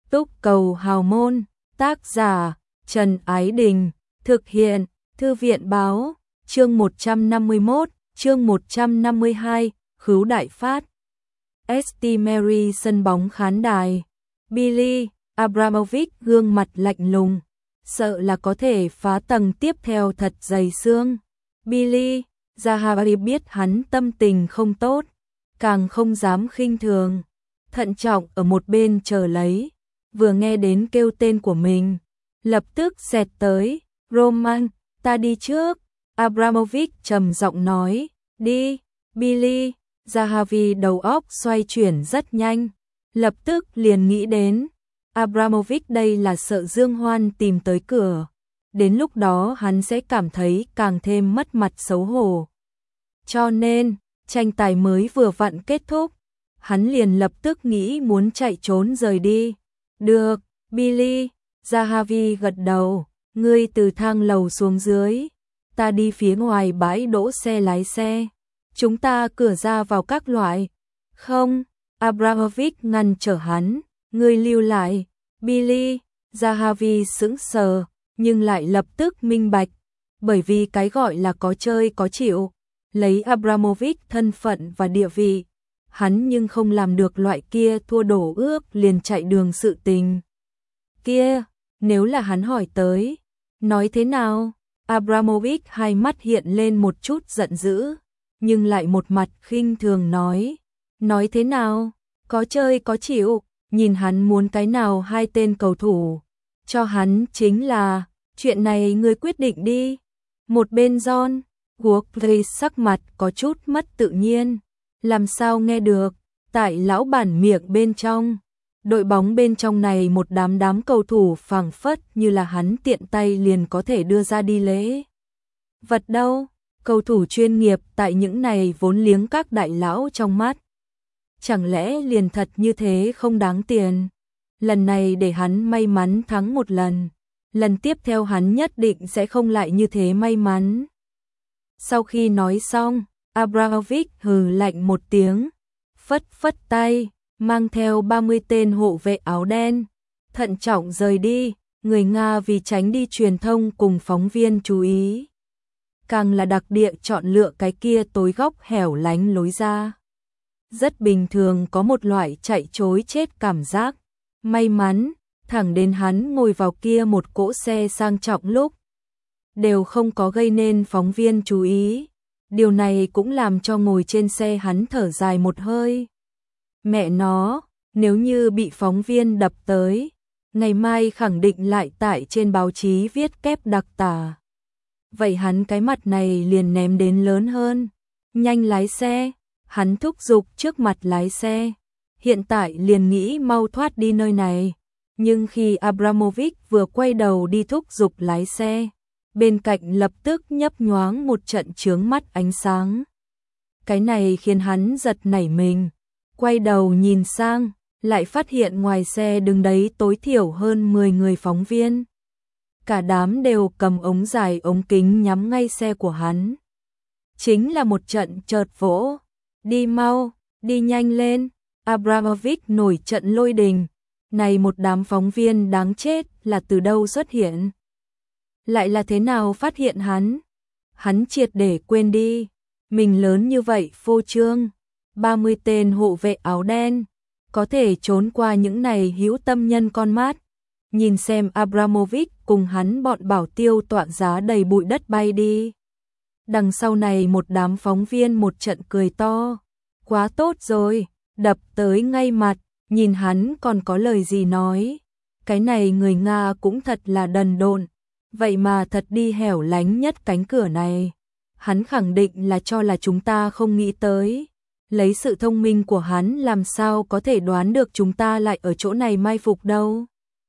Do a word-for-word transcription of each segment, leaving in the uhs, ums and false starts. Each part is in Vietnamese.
Túc Cầu Hào Môn, tác giả Trần Ái Đình, thực hiện Thư viện Báo, chương một trăm năm mươi mốt, chương một trăm năm mươi hai, Khứu Đại Phát. ét tê Mary sân bóng khán đài. Billy Abramovich gương mặt lạnh lùng, sợ là có thể phá tầng tiếp theo thật dày xương. Billy Zahavi biết hắn tâm tình không tốt, càng không dám khinh thường, thận trọng ở một bên chờ lấy. Vừa nghe đến kêu tên của mình, lập tức xẹt tới. Roman, ta đi trước. Abramovich trầm giọng nói. Đi. Billy Zahavi đầu óc xoay chuyển rất nhanh, lập tức liền nghĩ đến Abramovich đây là sợ Dương Hoan tìm tới cửa, đến lúc đó hắn sẽ cảm thấy càng thêm mất mặt xấu hổ. Cho nên, tranh tài mới vừa vặn kết thúc, hắn liền lập tức nghĩ muốn chạy trốn rời đi. Được, Billy Zahavi gật đầu, ngươi từ thang lầu xuống dưới, ta đi phía ngoài bãi đỗ xe lái xe. Chúng ta cửa ra vào các loại. Không, Abramovich ngăn trở hắn, ngươi lưu lại. Billy Zahavi sững sờ, nhưng lại lập tức minh bạch, bởi vì cái gọi là có chơi có chịu, lấy Abramovich thân phận và địa vị, hắn nhưng không làm được loại kia thua đổ ước liền chạy đường sự tình. Kia, nếu là hắn hỏi tới, nói thế nào? Abramovich hai mắt hiện lên một chút giận dữ, nhưng lại một mặt khinh thường nói, nói thế nào? Có chơi có chịu, nhìn hắn muốn cái nào hai tên cầu thủ, cho hắn chính là, chuyện này ngươi quyết định đi. Một bên John Walkley sắc mặt có chút mất tự nhiên, làm sao nghe được, tại lão bản miệng bên trong, đội bóng bên trong này một đám đám cầu thủ phảng phất như là hắn tiện tay liền có thể đưa ra đi lễ vật đâu. Cầu thủ chuyên nghiệp tại những này vốn liếng các đại lão trong mắt, chẳng lẽ liền thật như thế không đáng tiền? Lần này để hắn may mắn thắng một lần, lần tiếp theo hắn nhất định sẽ không lại như thế may mắn. Sau khi nói xong, Abramovich hừ lạnh một tiếng, phất phất tay, mang theo ba mươi tên hộ vệ áo đen, thận trọng rời đi. Người Nga vì tránh đi truyền thông cùng phóng viên chú ý, càng là đặc địa chọn lựa cái kia tối góc hẻo lánh lối ra. Rất bình thường có một loại chạy trối chết cảm giác. May mắn, thẳng đến hắn ngồi vào kia một cỗ xe sang trọng lúc, đều không có gây nên phóng viên chú ý. Điều này cũng làm cho ngồi trên xe hắn thở dài một hơi. Mẹ nó, nếu như bị phóng viên đập tới, ngày mai khẳng định lại tại trên báo chí viết kép đặc tả. Vậy hắn cái mặt này liền ném đến lớn hơn. Nhanh lái xe, hắn thúc giục trước mặt lái xe. Hiện tại liền nghĩ mau thoát đi nơi này. Nhưng khi Abramovich vừa quay đầu đi thúc giục lái xe, bên cạnh lập tức nhấp nhoáng một trận chướng mắt ánh sáng. Cái này khiến hắn giật nảy mình, quay đầu nhìn sang, lại phát hiện ngoài xe đứng đấy tối thiểu hơn mười người phóng viên. Cả đám đều cầm ống dài ống kính nhắm ngay xe của hắn. Chính là một trận chợt vỗ. Đi mau, đi nhanh lên. Abramovich nổi trận lôi đình. Này một đám phóng viên đáng chết là từ đâu xuất hiện? Lại là thế nào phát hiện hắn? Hắn triệt để quên đi. Mình lớn như vậy phô trương. ba mươi tên hộ vệ áo đen. Có thể trốn qua những này hữu tâm nhân con mắt. Nhìn xem Abramovich cùng hắn bọn bảo tiêu tọa giá đầy bụi đất bay đi. Đằng sau này một đám phóng viên một trận cười to. Quá tốt rồi, đập tới ngay mặt, nhìn hắn còn có lời gì nói. Cái này người Nga cũng thật là đần độn, vậy mà thật đi hẻo lánh nhất cánh cửa này. Hắn khẳng định là cho là chúng ta không nghĩ tới. Lấy sự thông minh của hắn làm sao có thể đoán được chúng ta lại ở chỗ này mai phục đâu.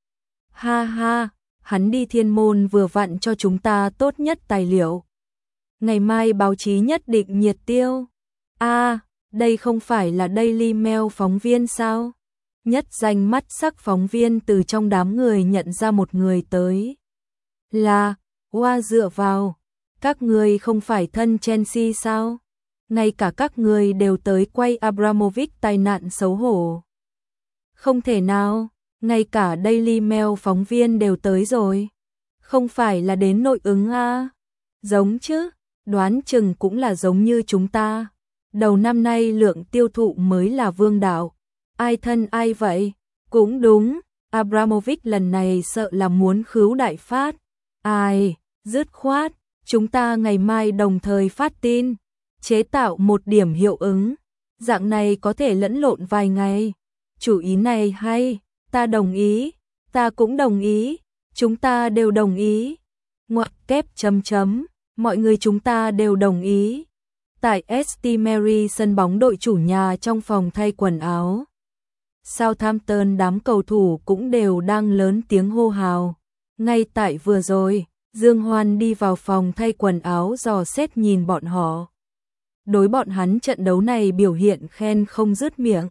Ha ha, hắn đi thiên môn vừa vặn cho chúng ta tốt nhất tài liệu. Ngày mai báo chí nhất định nhiệt tiêu. A, à, đây không phải là Daily Mail phóng viên sao? Nhất danh mắt sắc phóng viên từ trong đám người nhận ra một người tới. Là, Hoa dựa vào, các người không phải thân Chelsea sao? Ngay cả các người đều tới quay Abramovich tai nạn xấu hổ. Không thể nào, Ngay cả Daily Mail phóng viên đều tới rồi. Không phải là đến nội ứng à? Giống chứ, đoán chừng cũng là giống như chúng ta. Đầu năm nay lượng tiêu thụ mới là vương đạo. Ai thân ai vậy? Cũng đúng, Abramovich lần này sợ là muốn khứu đại phát. Ai, dứt khoát, chúng ta ngày mai đồng thời phát tin, chế tạo một điểm hiệu ứng. Dạng này có thể lẫn lộn vài ngày. Chủ ý này hay, ta đồng ý, ta cũng đồng ý, chúng ta đều đồng ý. Ngoặc kép chấm chấm, mọi người chúng ta đều đồng ý. Tại ét tê Mary sân bóng đội chủ nhà trong phòng thay quần áo. Southampton đám cầu thủ cũng đều đang lớn tiếng hô hào. Ngay tại vừa rồi, Dương Hoan đi vào phòng thay quần áo dò xét nhìn bọn họ. Đối bọn hắn trận đấu này biểu hiện khen không dứt miệng.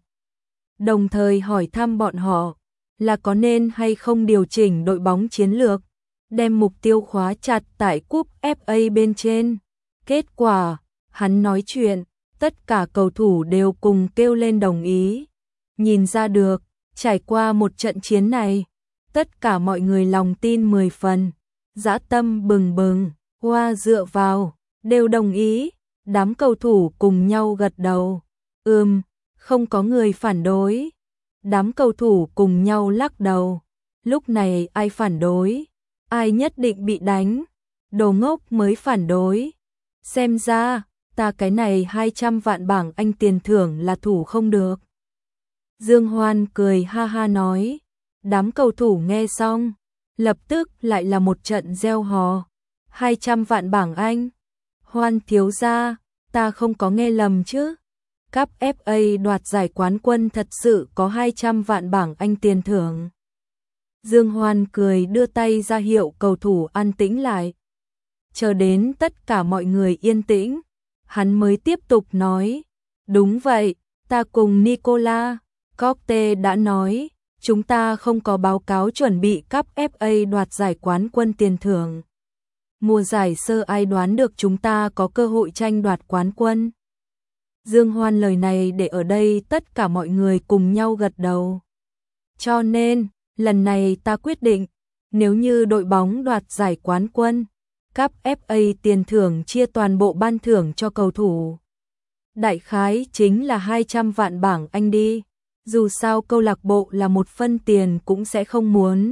Đồng thời hỏi thăm bọn họ là có nên hay không điều chỉnh đội bóng chiến lược, đem mục tiêu khóa chặt tại cúp ép a bên trên. Kết quả, hắn nói chuyện, tất cả cầu thủ đều cùng kêu lên đồng ý. Nhìn ra được, trải qua một trận chiến này, tất cả mọi người lòng tin mười phần, dã tâm bừng bừng, hoa dựa vào, đều đồng ý. Đám cầu thủ cùng nhau gật đầu. Ừm, không có người phản đối. Đám cầu thủ cùng nhau lắc đầu. Lúc này ai phản đối? Ai nhất định bị đánh? Đồ ngốc mới phản đối. Xem ra, ta cái này hai trăm vạn bảng Anh tiền thưởng là thủ không được. Dương Hoan cười ha ha nói. Đám cầu thủ nghe xong, lập tức lại là một trận reo hò. hai trăm vạn bảng Anh. Hoan thiếu gia, ta không có nghe lầm chứ? Cúp ép a đoạt giải quán quân thật sự có hai trăm vạn bảng Anh tiền thưởng. Dương Hoan cười đưa tay ra hiệu cầu thủ an tĩnh lại. Chờ đến tất cả mọi người yên tĩnh, hắn mới tiếp tục nói. Đúng vậy, ta cùng Nicola Cote đã nói, chúng ta không có báo cáo chuẩn bị cúp ép a đoạt giải quán quân tiền thưởng. Mùa giải sơ ai đoán được chúng ta có cơ hội tranh đoạt quán quân. Dương Hoan lời này để ở đây tất cả mọi người cùng nhau gật đầu. Cho nên, lần này ta quyết định, nếu như đội bóng đoạt giải quán quân, cúp ép a tiền thưởng chia toàn bộ ban thưởng cho cầu thủ. Đại khái chính là hai trăm vạn bảng Anh đi, dù sao câu lạc bộ là một phân tiền cũng sẽ không muốn.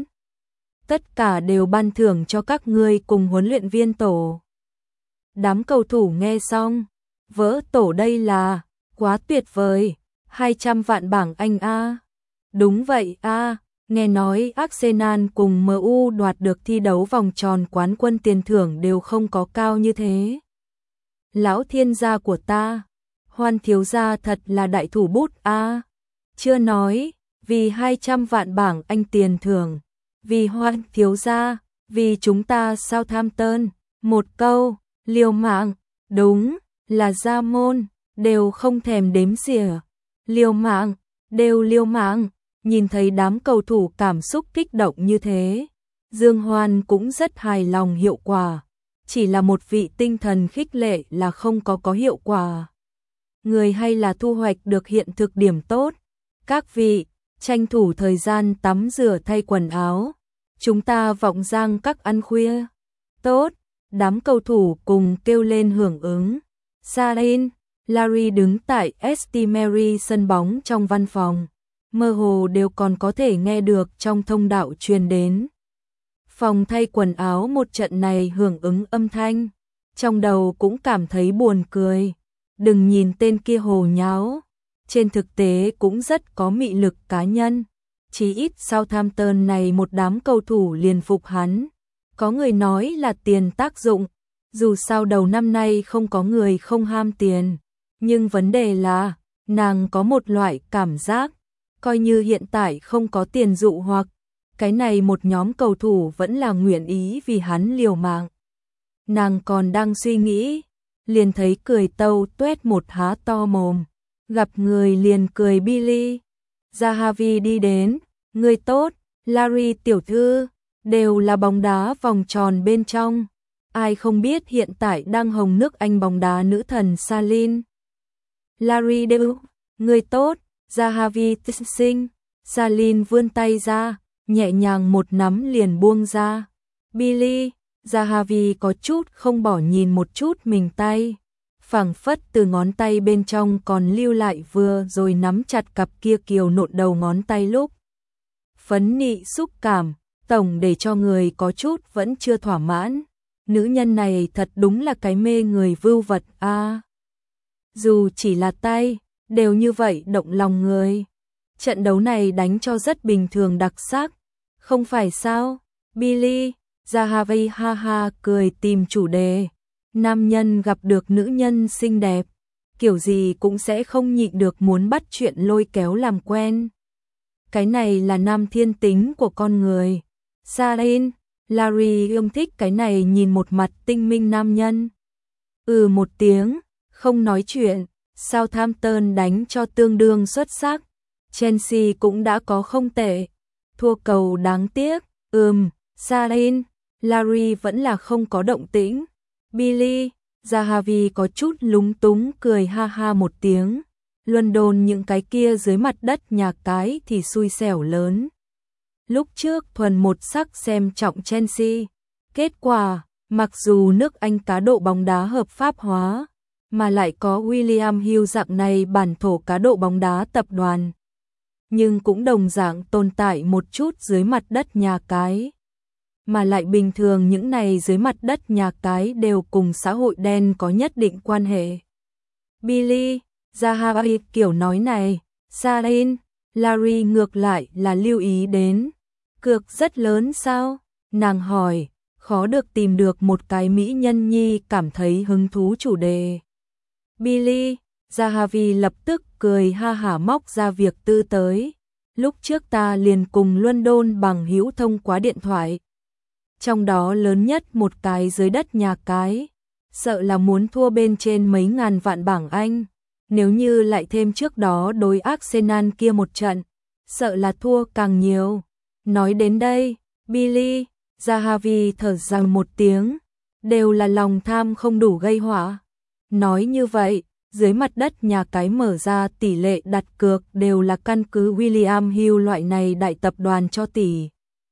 Tất cả đều ban thưởng cho các ngươi cùng huấn luyện viên tổ. Đám cầu thủ nghe xong, vỡ tổ đây là, quá tuyệt vời, hai trăm vạn bảng Anh a. Đúng vậy a, nghe nói Arsenal cùng em u đoạt được thi đấu vòng tròn quán quân tiền thưởng đều không có cao như thế. Lão thiên gia của ta, Hoan thiếu gia thật là đại thủ bút a. Chưa nói, vì hai trăm vạn bảng Anh tiền thưởng. Vì Hoan thiếu gia, vì chúng ta Southampton, một câu, liều mạng, đúng, là ra môn, đều không thèm đếm xỉa. Liều mạng, đều liều mạng, nhìn thấy đám cầu thủ cảm xúc kích động như thế. Dương Hoan cũng rất hài lòng hiệu quả, chỉ là một vị tinh thần khích lệ là không có có hiệu quả. Người hay là thu hoạch được hiện thực điểm tốt. Các vị, tranh thủ thời gian tắm rửa thay quần áo. Chúng ta vọng giang các ăn khuya. Tốt, đám cầu thủ cùng kêu lên hưởng ứng. Sarin, Larry đứng tại ét tê Mary sân bóng trong văn phòng. Mơ hồ đều còn có thể nghe được trong thông đạo truyền đến. Phòng thay quần áo một trận này hưởng ứng âm thanh. Trong đầu cũng cảm thấy buồn cười. Đừng nhìn tên kia hồ nháo. Trên thực tế cũng rất có mị lực cá nhân. Chỉ ít Southampton này một đám cầu thủ liền phục hắn. Có người nói là tiền tác dụng. Dù sao đầu năm nay không có người không ham tiền. Nhưng vấn đề là, nàng có một loại cảm giác. Coi như hiện tại không có tiền dụ hoặc, cái này một nhóm cầu thủ vẫn là nguyện ý vì hắn liều mạng. Nàng còn đang suy nghĩ, liền thấy cười tâu tuét một há to mồm. Gặp người liền cười Billy. Zahavi đi đến, người tốt, Larry tiểu thư, đều là bóng đá vòng tròn bên trong. Ai không biết hiện tại đang hồng nước Anh bóng đá nữ thần Salin. Larry đều, người tốt, Zahavi sinh, Salin vươn tay ra, nhẹ nhàng một nắm liền buông ra. Billy, Zahavi có chút không bỏ nhìn một chút mình tay. Phảng phất từ ngón tay bên trong còn lưu lại vừa rồi nắm chặt cặp kia kiều nộn đầu ngón tay lúc. Phấn nị xúc cảm, tổng để cho người có chút vẫn chưa thỏa mãn. Nữ nhân này thật đúng là cái mê người vưu vật a. À, dù chỉ là tay, đều như vậy động lòng người. Trận đấu này đánh cho rất bình thường đặc sắc, không phải sao? Billy, Zahavi ha ha cười tìm chủ đề. Nam nhân gặp được nữ nhân xinh đẹp, kiểu gì cũng sẽ không nhịn được muốn bắt chuyện lôi kéo làm quen. Cái này là nam thiên tính của con người. Salin, Larry ưa thích cái này nhìn một mặt tinh minh nam nhân. Ừ một tiếng, không nói chuyện. Southampton đánh cho tương đương xuất sắc. Chelsea cũng đã có không tệ. Thua cầu đáng tiếc. Ừm, Salin, Larry vẫn là không có động tĩnh. Billy, Zahavi có chút lúng túng cười ha ha một tiếng. London những cái kia dưới mặt đất nhà cái thì xui xẻo lớn. Lúc trước thuần một sắc xem trọng Chelsea. Kết quả, mặc dù nước Anh cá độ bóng đá hợp pháp hóa, mà lại có William Hill dạng này bản thổ cá độ bóng đá tập đoàn. Nhưng cũng đồng dạng tồn tại một chút dưới mặt đất nhà cái. Mà lại bình thường những này dưới mặt đất nhà cái đều cùng xã hội đen có nhất định quan hệ. Billy, Zahavi kiểu nói này, Salin, Larry ngược lại là lưu ý đến. Cược rất lớn sao? Nàng hỏi, khó được tìm được một cái mỹ nhân nhi cảm thấy hứng thú chủ đề. Billy, Zahavi lập tức cười ha hả móc ra việc tư tới. Lúc trước ta liền cùng London bằng hữu thông qua điện thoại. Trong đó lớn nhất một cái dưới đất nhà cái. Sợ là muốn thua bên trên mấy ngàn vạn bảng Anh. Nếu như lại thêm trước đó đối Arsenal kia một trận, sợ là thua càng nhiều. Nói đến đây, Billy, Zahavi thở dài một tiếng. Đều là lòng tham không đủ gây họa. Nói như vậy, dưới mặt đất nhà cái mở ra tỷ lệ đặt cược đều là căn cứ William Hill loại này đại tập đoàn cho tỷ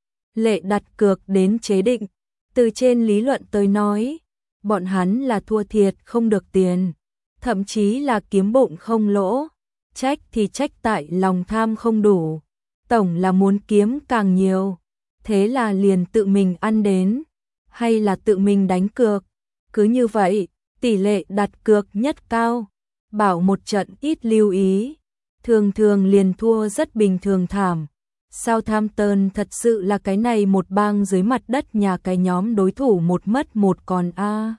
lệ đặt cược đến chế định. Từ trên lý luận tới nói, bọn hắn là thua thiệt không được tiền, thậm chí là kiếm bụng không lỗ. Trách thì trách tại lòng tham không đủ, tổng là muốn kiếm càng nhiều, thế là liền tự mình ăn đến, hay là tự mình đánh cược. Cứ như vậy, tỷ lệ đặt cược nhất cao, bảo một trận ít lưu ý, thường thường liền thua rất bình thường thảm. Southampton thật sự là cái này một bang dưới mặt đất nhà cái nhóm đối thủ một mất một còn a. À.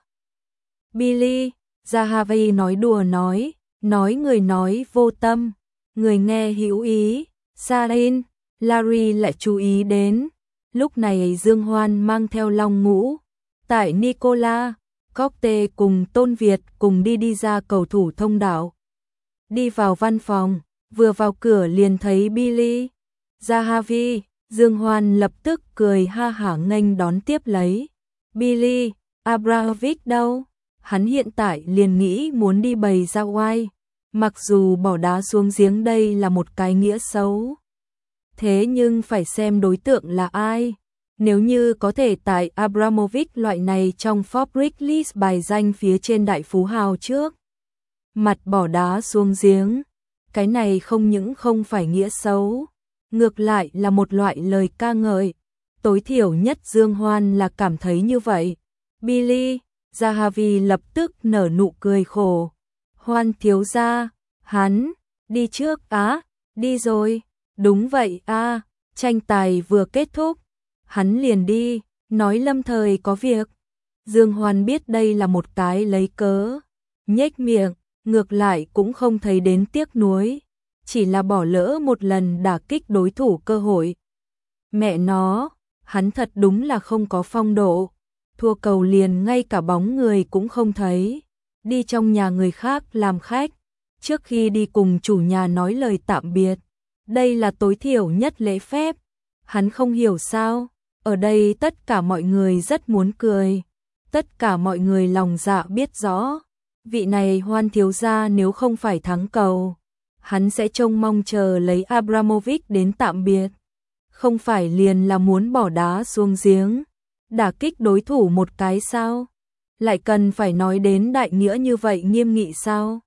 Billy, Zahavi nói đùa nói, nói người nói vô tâm, người nghe hữu ý. Salin, Larry lại chú ý đến, lúc này Dương Hoan mang theo Long Ngũ, tại Nicola, Cocktail cùng Tôn Việt cùng đi đi ra cầu thủ thông đạo. Đi vào văn phòng, vừa vào cửa liền thấy Billy, Zahavi, Dương Hoan lập tức cười ha hả nghênh đón tiếp lấy. Billy, Abramovich đâu? Hắn hiện tại liền nghĩ muốn đi bày ra oai, mặc dù bỏ đá xuống giếng đây là một cái nghĩa xấu. Thế nhưng phải xem đối tượng là ai. Nếu như có thể tại Abramovich loại này trong Forbes list bài danh phía trên đại phú hào trước mặt bỏ đá xuống giếng, cái này không những không phải nghĩa xấu, ngược lại là một loại lời ca ngợi. Tối thiểu nhất Dương Hoan là cảm thấy như vậy. Billy, Zahavi lập tức nở nụ cười khổ. Hoan thiếu gia, hắn, đi trước á, đi rồi, đúng vậy a, tranh tài vừa kết thúc, hắn liền đi, nói lâm thời có việc. Dương Hoan biết đây là một cái lấy cớ, nhếch miệng, ngược lại cũng không thấy đến tiếc nuối, chỉ là bỏ lỡ một lần đả kích đối thủ cơ hội. Mẹ nó, hắn thật đúng là không có phong độ, thua cầu liền ngay cả bóng người cũng không thấy, đi trong nhà người khác làm khách, trước khi đi cùng chủ nhà nói lời tạm biệt, đây là tối thiểu nhất lễ phép. Hắn không hiểu sao, ở đây tất cả mọi người rất muốn cười, tất cả mọi người lòng dạ biết rõ, vị này Hoan thiếu gia nếu không phải thắng cầu, hắn sẽ trông mong chờ lấy Abramovich đến tạm biệt. Không phải liền là muốn bỏ đá xuống giếng, đả kích đối thủ một cái sao? Lại cần phải nói đến đại nghĩa như vậy nghiêm nghị sao?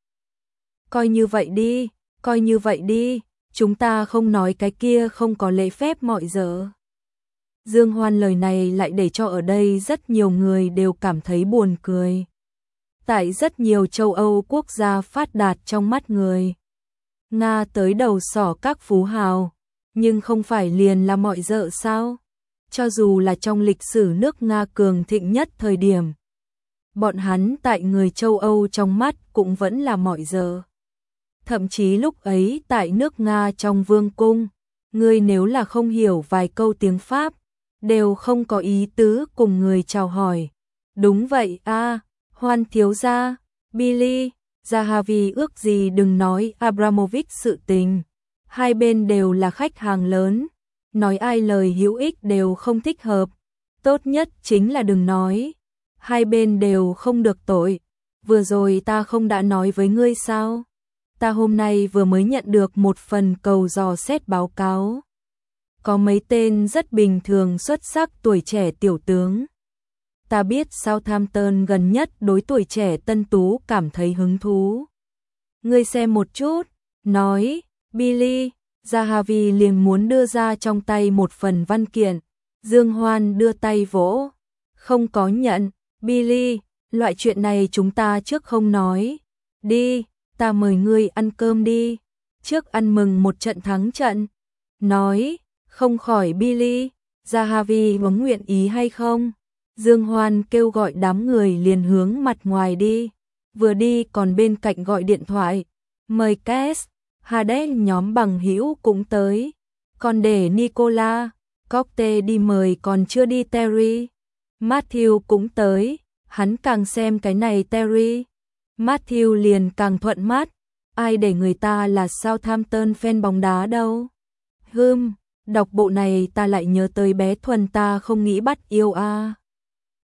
Coi như vậy đi, coi như vậy đi, chúng ta không nói cái kia không có lễ phép mọi giờ. Dương Hoan lời này lại để cho ở đây rất nhiều người đều cảm thấy buồn cười. Tại rất nhiều châu Âu quốc gia phát đạt trong mắt người Nga tới đầu sỏ các phú hào, nhưng không phải liền là mọi dợ sao? Cho dù là trong lịch sử nước Nga cường thịnh nhất thời điểm, bọn hắn tại người châu Âu trong mắt cũng vẫn là mọi giờ. Thậm chí lúc ấy tại nước Nga trong vương cung, người nếu là không hiểu vài câu tiếng Pháp, đều không có ý tứ cùng người chào hỏi. Đúng vậy a, à, Hoan thiếu gia, Billy, Zahavi ước gì đừng nói Abramovich sự tình. Hai bên đều là khách hàng lớn, nói ai lời hữu ích đều không thích hợp. Tốt nhất chính là đừng nói. Hai bên đều không được tội. Vừa rồi ta không đã nói với ngươi sao? Ta hôm nay vừa mới nhận được một phần cầu dò xét báo cáo. Có mấy tên rất bình thường xuất sắc tuổi trẻ tiểu tướng. Ta biết Southampton gần nhất đối tuổi trẻ tân tú cảm thấy hứng thú. Ngươi xem một chút, nói, Billy, Zahavi liền muốn đưa ra trong tay một phần văn kiện. Dương Hoan đưa tay vỗ, không có nhận, Billy, loại chuyện này chúng ta trước không nói. Đi, ta mời ngươi ăn cơm đi, trước ăn mừng một trận thắng trận. Nói, không khỏi Billy, Zahavi có nguyện ý hay không? Dương Hoan kêu gọi đám người liền hướng mặt ngoài đi, vừa đi còn bên cạnh gọi điện thoại, mời Cass, Hades nhóm bằng hữu cũng tới, còn để Nicola, Cocktail đi mời còn chưa đi Terry, Matthew cũng tới, hắn càng xem cái này Terry, Matthew liền càng thuận mắt, ai để người ta là Southampton fan bóng đá đâu. Hừm, đọc bộ này ta lại nhớ tới bé Thuần ta không nghĩ bắt yêu a. À.